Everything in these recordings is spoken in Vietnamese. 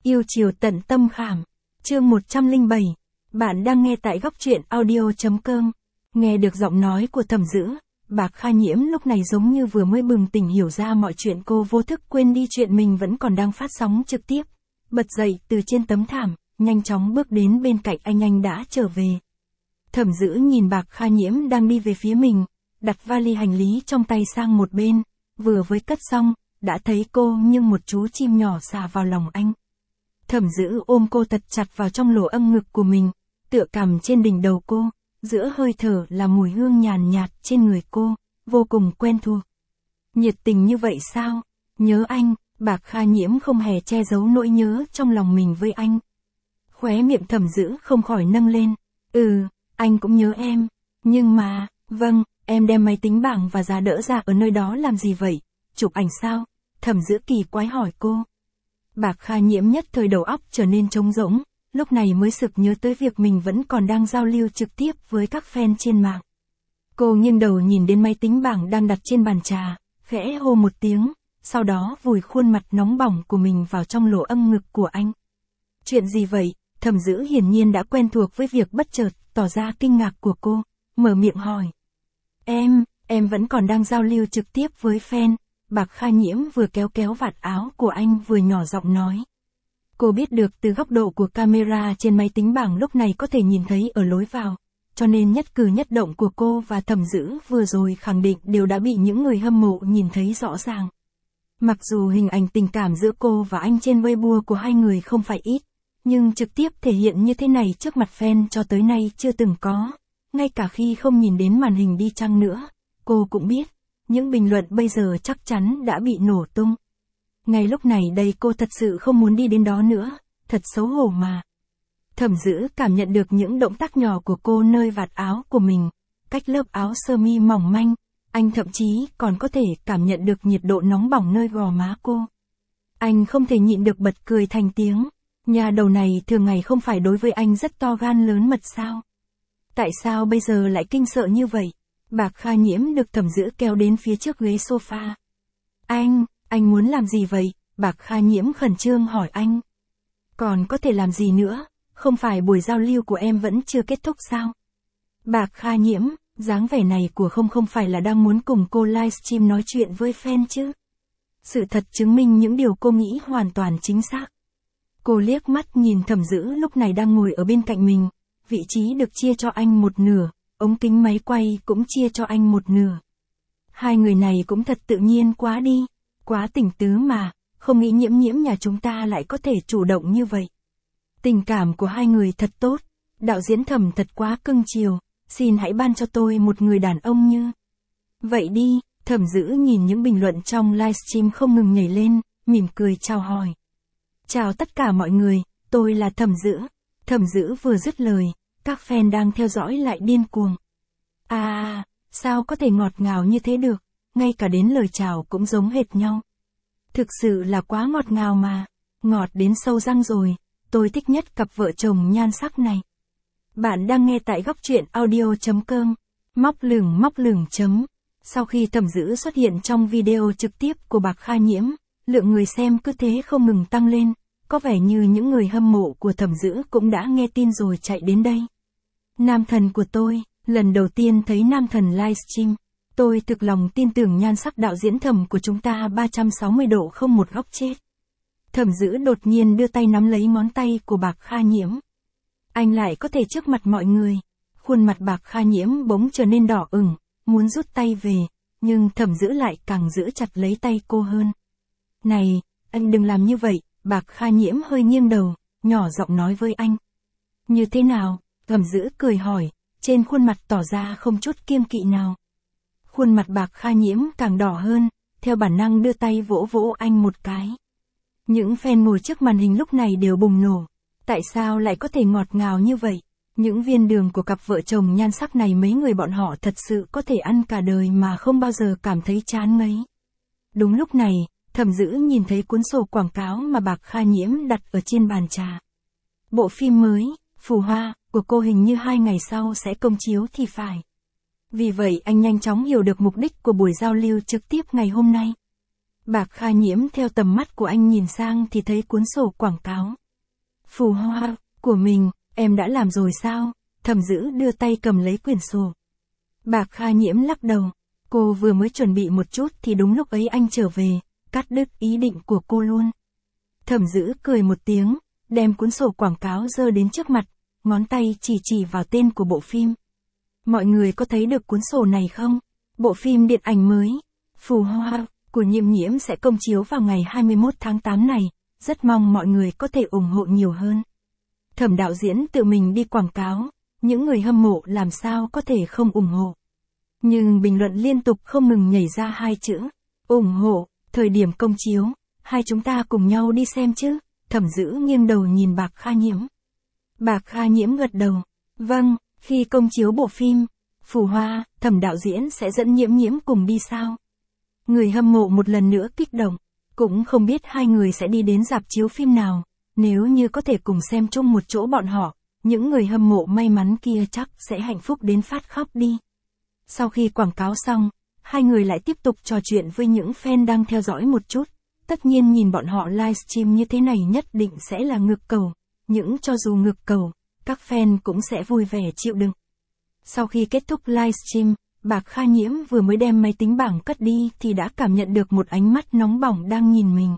Yêu chiều tận tâm khảm. Chương 107. Bạn đang nghe tại góc truyện audio.com. Nghe được giọng nói của Thẩm Dữ, Bạc Kha Nhiễm lúc này giống như vừa mới bừng tỉnh hiểu ra mọi chuyện, cô vô thức quên đi chuyện mình vẫn còn đang phát sóng trực tiếp. Bật dậy từ trên tấm thảm, nhanh chóng bước đến bên cạnh anh đã trở về. Thẩm Dữ nhìn Bạc Kha Nhiễm đang đi về phía mình, đặt vali hành lý trong tay sang một bên, vừa mới cất xong, đã thấy cô như một chú chim nhỏ xà vào lòng anh. Thẩm Dữ ôm cô thật chặt vào trong lỗ âm ngực của mình, tựa cằm trên đỉnh đầu cô, giữa hơi thở là mùi hương nhàn nhạt trên người cô, vô cùng quen thuộc. Nhiệt tình như vậy sao? Nhớ anh, Bạc Kha Nhiễm không hề che giấu nỗi nhớ trong lòng mình với anh. Khóe miệng Thẩm Dữ không khỏi nâng lên. Anh cũng nhớ em. Nhưng mà, vâng, em đem máy tính bảng và giá đỡ ra ở nơi đó làm gì vậy? Chụp ảnh sao? Thẩm Dữ kỳ quái hỏi cô. Bạc Kha Nhiễm nhất thời đầu óc trở nên trống rỗng, lúc này mới sực nhớ tới việc mình vẫn còn đang giao lưu trực tiếp với các fan trên mạng. Cô nghiêng đầu nhìn đến máy tính bảng đang đặt trên bàn trà, khẽ hô một tiếng, sau đó vùi khuôn mặt nóng bỏng của mình vào trong lỗ âm ngực của anh. Chuyện gì vậy? Thẩm Dữ hiển nhiên đã quen thuộc với việc bất chợt tỏ ra kinh ngạc của cô, mở miệng hỏi. Em vẫn còn đang giao lưu trực tiếp với fan. Bạc Kha Nhiễm vừa kéo vạt áo của anh vừa nhỏ giọng nói. Cô biết được từ góc độ của camera trên máy tính bảng lúc này có thể nhìn thấy ở lối vào, cho nên nhất cử nhất động của cô và Thẩm Dữ vừa rồi khẳng định đều đã bị những người hâm mộ nhìn thấy rõ ràng. Mặc dù hình ảnh tình cảm giữa cô và anh trên Weibo của hai người không phải ít, nhưng trực tiếp thể hiện như thế này trước mặt fan cho tới nay chưa từng có, ngay cả khi không nhìn đến màn hình đi chăng nữa, cô cũng biết. Những bình luận bây giờ chắc chắn đã bị nổ tung. Ngay lúc này đây cô thật sự không muốn đi đến đó nữa, thật xấu hổ mà. Thẩm Dữ cảm nhận được những động tác nhỏ của cô nơi vạt áo của mình, cách lớp áo sơ mi mỏng manh, anh thậm chí còn có thể cảm nhận được nhiệt độ nóng bỏng nơi gò má cô. Anh không thể nhịn được bật cười thành tiếng, nhà đầu này thường ngày không phải đối với anh rất to gan lớn mật sao? Tại sao bây giờ lại kinh sợ như vậy? Bạc Kha Nhiễm được Thẩm Dữ kéo đến phía trước ghế sofa. Anh muốn làm gì vậy? Bạc Kha Nhiễm khẩn trương hỏi anh. Còn có thể làm gì nữa, không phải buổi giao lưu của em vẫn chưa kết thúc sao? Bạc Kha Nhiễm, dáng vẻ này của không phải là đang muốn cùng cô livestream nói chuyện với fan chứ? Sự thật chứng minh những điều cô nghĩ hoàn toàn chính xác. Cô liếc mắt nhìn Thẩm Dữ lúc này đang ngồi ở bên cạnh mình, vị trí được chia cho anh một nửa. Ống kính máy quay cũng chia cho anh một nửa. Hai người này cũng thật tự nhiên quá đi, quá tình tứ mà, không nghĩ Nhiễm nhà chúng ta lại có thể chủ động như vậy. Tình cảm của hai người thật tốt, đạo diễn Thẩm thật quá cưng chiều, xin hãy ban cho tôi một người đàn ông như. Vậy đi, Thẩm Dữ nhìn những bình luận trong livestream không ngừng nhảy lên, mỉm cười chào hỏi. Chào tất cả mọi người, tôi là Thẩm Dữ. Thẩm Dữ vừa dứt lời. Các fan đang theo dõi lại điên cuồng. Sao có thể ngọt ngào như thế được, ngay cả đến lời chào cũng giống hệt nhau. Thực sự là quá ngọt ngào mà, ngọt đến sâu răng rồi, tôi thích nhất cặp vợ chồng nhan sắc này. Bạn đang nghe tại góc truyện audio.com, móc lửng chấm. Sau khi Thẩm Dữ xuất hiện trong video trực tiếp của Bạc Kha Nhiễm, lượng người xem cứ thế không ngừng tăng lên, có vẻ như những người hâm mộ của Thẩm Dữ cũng đã nghe tin rồi chạy đến đây. Nam thần của tôi, lần đầu tiên thấy nam thần livestream, tôi thực lòng tin tưởng nhan sắc đạo diễn Thẩm của chúng ta 360 độ không một góc chết. Thẩm Dữ đột nhiên đưa tay nắm lấy ngón tay của Bạc Kha Nhiễm. Anh lại có thể trước mặt mọi người. Khuôn mặt Bạc Kha Nhiễm bỗng trở nên đỏ ửng, muốn rút tay về, nhưng Thẩm Dữ lại càng giữ chặt lấy tay cô hơn. Này, anh đừng làm như vậy, Bạc Kha Nhiễm hơi nghiêng đầu, nhỏ giọng nói với anh. Như thế nào? Thẩm Dữ cười hỏi, trên khuôn mặt tỏ ra không chút kiêng kỵ nào. Khuôn mặt Bạc Kha Nhiễm càng đỏ hơn, theo bản năng đưa tay vỗ anh một cái. Những fan ngồi trước màn hình lúc này đều bùng nổ. Tại sao lại có thể ngọt ngào như vậy? Những viên đường của cặp vợ chồng nhan sắc này mấy người bọn họ thật sự có thể ăn cả đời mà không bao giờ cảm thấy chán ngấy. Đúng lúc này, Thẩm Dữ nhìn thấy cuốn sổ quảng cáo mà Bạc Kha Nhiễm đặt ở trên bàn trà. Bộ phim mới, Phù Hoa, của cô hình như 2 ngày sau sẽ công chiếu thì phải. Vì vậy anh nhanh chóng hiểu được mục đích của buổi giao lưu trực tiếp ngày hôm nay. Bạc Kha Nhiễm theo tầm mắt của anh nhìn sang thì thấy cuốn sổ quảng cáo. Phù hoa, của mình, em đã làm rồi sao? Thẩm Dữ đưa tay cầm lấy quyển sổ. Bạc Kha Nhiễm lắc đầu. Cô vừa mới chuẩn bị một chút thì đúng lúc ấy anh trở về, cắt đứt ý định của cô luôn. Thẩm Dữ cười một tiếng, đem cuốn sổ quảng cáo giơ đến trước mặt, ngón tay chỉ vào tên của bộ phim. Mọi người có thấy được cuốn sổ này không? Bộ phim điện ảnh mới, Phù hoa, của Nhiễm Nhiễm sẽ công chiếu vào ngày 21 tháng 8 này, rất mong mọi người có thể ủng hộ nhiều hơn. Thẩm đạo diễn tự mình đi quảng cáo, những người hâm mộ làm sao có thể không ủng hộ. Nhưng bình luận liên tục không ngừng nhảy ra hai chữ, ủng hộ, thời điểm công chiếu, hai chúng ta cùng nhau đi xem chứ. Thẩm Dữ nghiêng đầu nhìn Bạc Kha Nhiễm. Bạc Kha Nhiễm gật đầu, vâng, khi công chiếu bộ phim, Phù hoa, Thẩm đạo diễn sẽ dẫn Nhiễm Nhiễm cùng đi sao? Người hâm mộ một lần nữa kích động, cũng không biết hai người sẽ đi đến rạp chiếu phim nào, nếu như có thể cùng xem chung một chỗ bọn họ, những người hâm mộ may mắn kia chắc sẽ hạnh phúc đến phát khóc đi. Sau khi quảng cáo xong, hai người lại tiếp tục trò chuyện với những fan đang theo dõi một chút. Tất nhiên nhìn bọn họ livestream như thế này nhất định sẽ là ngược cầu, những cho dù ngược cầu, các fan cũng sẽ vui vẻ chịu đựng. Sau khi kết thúc livestream, Bạc Kha Nhiễm vừa mới đem máy tính bảng cất đi thì đã cảm nhận được một ánh mắt nóng bỏng đang nhìn mình.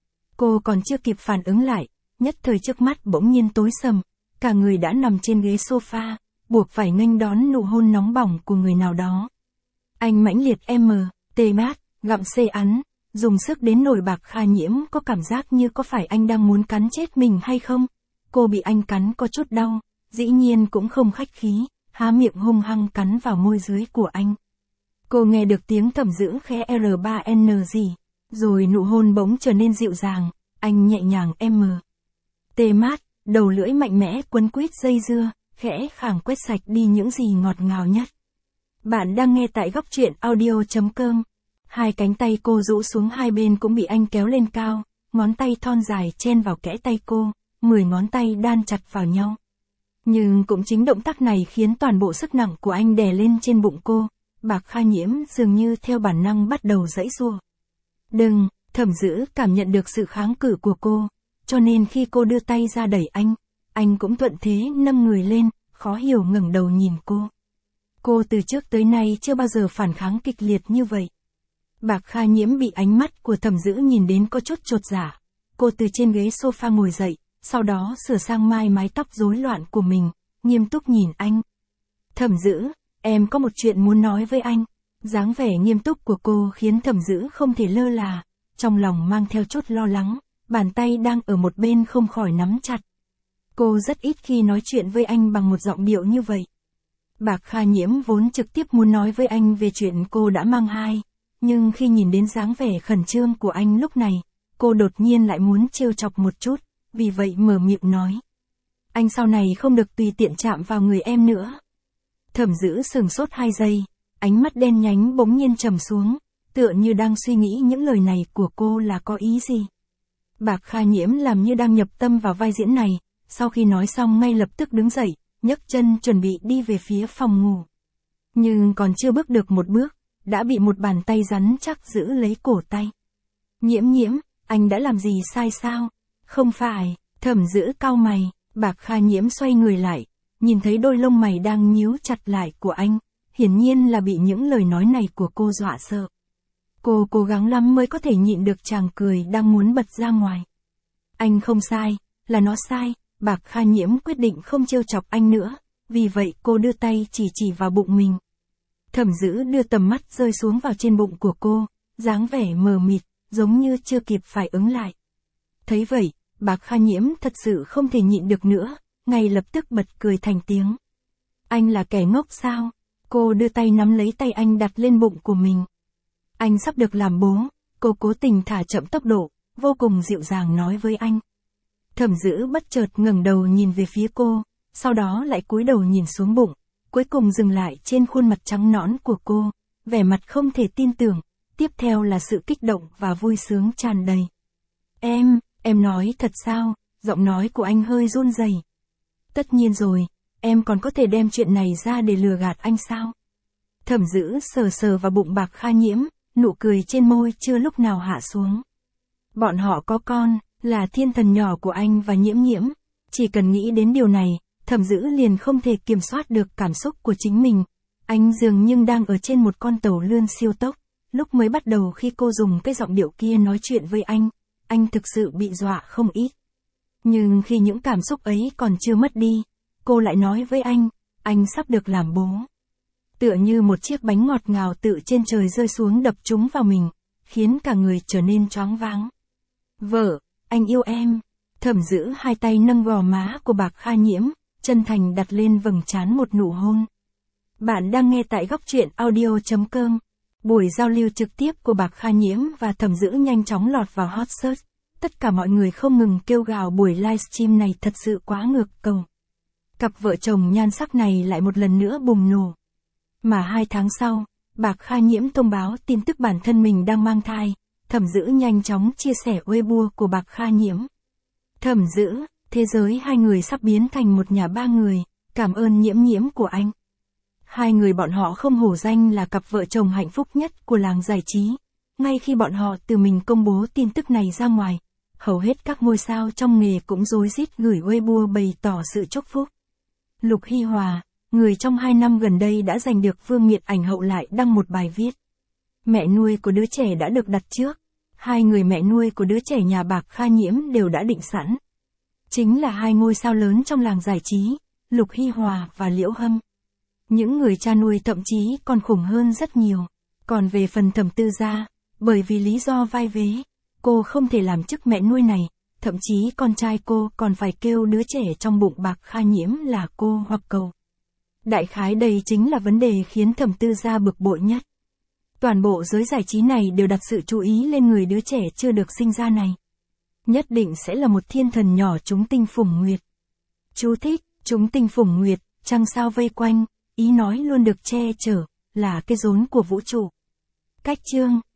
Cô còn chưa kịp phản ứng lại, nhất thời trước mắt bỗng nhiên tối sầm, cả người đã nằm trên ghế sofa, buộc phải nghênh đón nụ hôn nóng bỏng của người nào đó. Anh mãnh liệt tê mát, gặm xê ắn, dùng sức đến nỗi Bạc Kha Nhiễm có cảm giác như có phải anh đang muốn cắn chết mình hay không. Cô bị anh cắn có chút đau, dĩ nhiên cũng không khách khí, há miệng hung hăng cắn vào môi dưới của anh. Cô nghe được tiếng Thẩm Dữ khẽ R3N gì, rồi nụ hôn bỗng trở nên dịu dàng, anh nhẹ nhàng tê mát, đầu lưỡi mạnh mẽ quấn quýt dây dưa, khẽ khàng quét sạch đi những gì ngọt ngào nhất. Bạn đang nghe tại góc truyện audio.com. Hai cánh tay cô rũ xuống hai bên cũng bị anh kéo lên cao, ngón tay thon dài chen vào kẽ tay cô, 10 ngón tay đan chặt vào nhau. Nhưng cũng chính động tác này khiến toàn bộ sức nặng của anh đè lên trên bụng cô, Bạc Kha Nhiễm dường như theo bản năng bắt đầu giãy giụa. Đừng, Thẩm Dữ cảm nhận được sự kháng cự của cô, cho nên khi cô đưa tay ra đẩy anh cũng thuận thế nâng người lên, khó hiểu ngẩng đầu nhìn cô. Cô từ trước tới nay chưa bao giờ phản kháng kịch liệt như vậy. Bạc Kha Nhiễm bị ánh mắt của Thẩm Dữ nhìn đến có chút chột dạ. Cô từ trên ghế sofa ngồi dậy, sau đó sửa sang mái tóc rối loạn của mình, nghiêm túc nhìn anh. Thẩm Dữ, em có một chuyện muốn nói với anh. Dáng vẻ nghiêm túc của cô khiến Thẩm Dữ không thể lơ là, trong lòng mang theo chút lo lắng, bàn tay đang ở một bên không khỏi nắm chặt. Cô rất ít khi nói chuyện với anh bằng một giọng điệu như vậy. Bạc Kha Nhiễm vốn trực tiếp muốn nói với anh về chuyện cô đã mang thai, nhưng khi nhìn đến dáng vẻ khẩn trương của anh lúc này, cô đột nhiên lại muốn trêu chọc một chút, vì vậy mở miệng nói. Anh sau này không được tùy tiện chạm vào người em nữa. Thẩm Dữ sừng sốt 2 giây, ánh mắt đen nhánh bỗng nhiên trầm xuống, tựa như đang suy nghĩ những lời này của cô là có ý gì. Bạc Kha Nhiễm làm như đang nhập tâm vào vai diễn này, sau khi nói xong ngay lập tức đứng dậy, nhấc chân chuẩn bị đi về phía phòng ngủ. Nhưng còn chưa bước được một bước, đã bị một bàn tay rắn chắc giữ lấy cổ tay. Nhiễm Nhiễm, anh đã làm gì sai sao? Không phải, Thẩm Dữ cau mày, Bạc Kha Nhiễm xoay người lại, nhìn thấy đôi lông mày đang nhíu chặt lại của anh, hiển nhiên là bị những lời nói này của cô dọa sợ. Cô cố gắng lắm mới có thể nhịn được tràng cười đang muốn bật ra ngoài. Anh không sai, là nó sai. Bạc Kha Nhiễm quyết định không trêu chọc anh nữa, vì vậy cô đưa tay chỉ vào bụng mình. Thẩm Dữ đưa tầm mắt rơi xuống vào trên bụng của cô, dáng vẻ mờ mịt, giống như chưa kịp phản ứng lại. Thấy vậy, Bạc Kha Nhiễm thật sự không thể nhịn được nữa, ngay lập tức bật cười thành tiếng. Anh là kẻ ngốc sao? Cô đưa tay nắm lấy tay anh đặt lên bụng của mình. Anh sắp được làm bố, cô cố tình thả chậm tốc độ, vô cùng dịu dàng nói với anh. Thẩm Dữ bất chợt ngẩng đầu nhìn về phía cô, sau đó lại cúi đầu nhìn xuống bụng, cuối cùng dừng lại trên khuôn mặt trắng nõn của cô, vẻ mặt không thể tin tưởng, tiếp theo là sự kích động và vui sướng tràn đầy. Em nói thật sao? Giọng nói của anh hơi run rẩy. Tất nhiên rồi, em còn có thể đem chuyện này ra để lừa gạt anh sao? Thẩm Dữ sờ vào bụng Bạc Kha Nhiễm, nụ cười trên môi chưa lúc nào hạ xuống. Bọn họ có con, là thiên thần nhỏ của anh và Nhiễm Nhiễm. Chỉ cần nghĩ đến điều này, Thẩm Dữ liền không thể kiểm soát được cảm xúc của chính mình. Anh dường như đang ở trên một con tàu lươn siêu tốc. Lúc mới bắt đầu khi cô dùng cái giọng điệu kia nói chuyện với anh thực sự bị dọa không ít. Nhưng khi những cảm xúc ấy còn chưa mất đi, cô lại nói với anh sắp được làm bố. Tựa như một chiếc bánh ngọt ngào tự trên trời rơi xuống đập trúng vào mình, khiến cả người trở nên choáng váng. Vợ, anh yêu em. Thẩm Dữ hai tay nâng gò má của Bạc Kha Nhiễm, chân thành đặt lên vầng trán một nụ hôn. Bạn đang nghe tại góc truyện audio.com. Buổi giao lưu trực tiếp của Bạc Kha Nhiễm và Thẩm Dữ nhanh chóng lọt vào hot search. Tất cả mọi người không ngừng kêu gào buổi livestream này thật sự quá ngược cầu. Cặp vợ chồng nhan sắc này lại một lần nữa bùng nổ. Mà 2 tháng sau, Bạc Kha Nhiễm thông báo tin tức bản thân mình đang mang thai. Thẩm Dữ nhanh chóng chia sẻ Weibo của Bạc Kha Nhiễm. Thẩm Dữ, thế giới hai người sắp biến thành một nhà 3 người, cảm ơn Nhiễm Nhiễm của anh. Hai người bọn họ không hổ danh là cặp vợ chồng hạnh phúc nhất của làng giải trí. Ngay khi bọn họ tự mình công bố tin tức này ra ngoài, hầu hết các ngôi sao trong nghề cũng rối rít gửi Weibo bày tỏ sự chúc phúc. Lục Hy Hòa, người trong 2 năm gần đây đã giành được vương miện ảnh hậu lại đăng một bài viết. Mẹ nuôi của đứa trẻ đã được đặt trước. 2 người mẹ nuôi của đứa trẻ nhà Bạc Kha Nhiễm đều đã định sẵn. Chính là 2 ngôi sao lớn trong làng giải trí, Lục Hy Hòa và Liễu Hâm. Những người cha nuôi thậm chí còn khủng hơn rất nhiều. Còn về phần Thẩm Tư Gia, bởi vì lý do vai vế, cô không thể làm chức mẹ nuôi này, thậm chí con trai cô còn phải kêu đứa trẻ trong bụng Bạc Kha Nhiễm là cô hoặc cậu. Đại khái đây chính là vấn đề khiến Thẩm Tư Gia bực bội nhất. Toàn bộ giới giải trí này đều đặt sự chú ý lên người đứa trẻ chưa được sinh ra này. Nhất định sẽ là một thiên thần nhỏ chúng tinh phủng nguyệt. Chú thích, chúng tinh phủng nguyệt, trăng sao vây quanh, ý nói luôn được che chở, là cái rốn của vũ trụ. Cách chương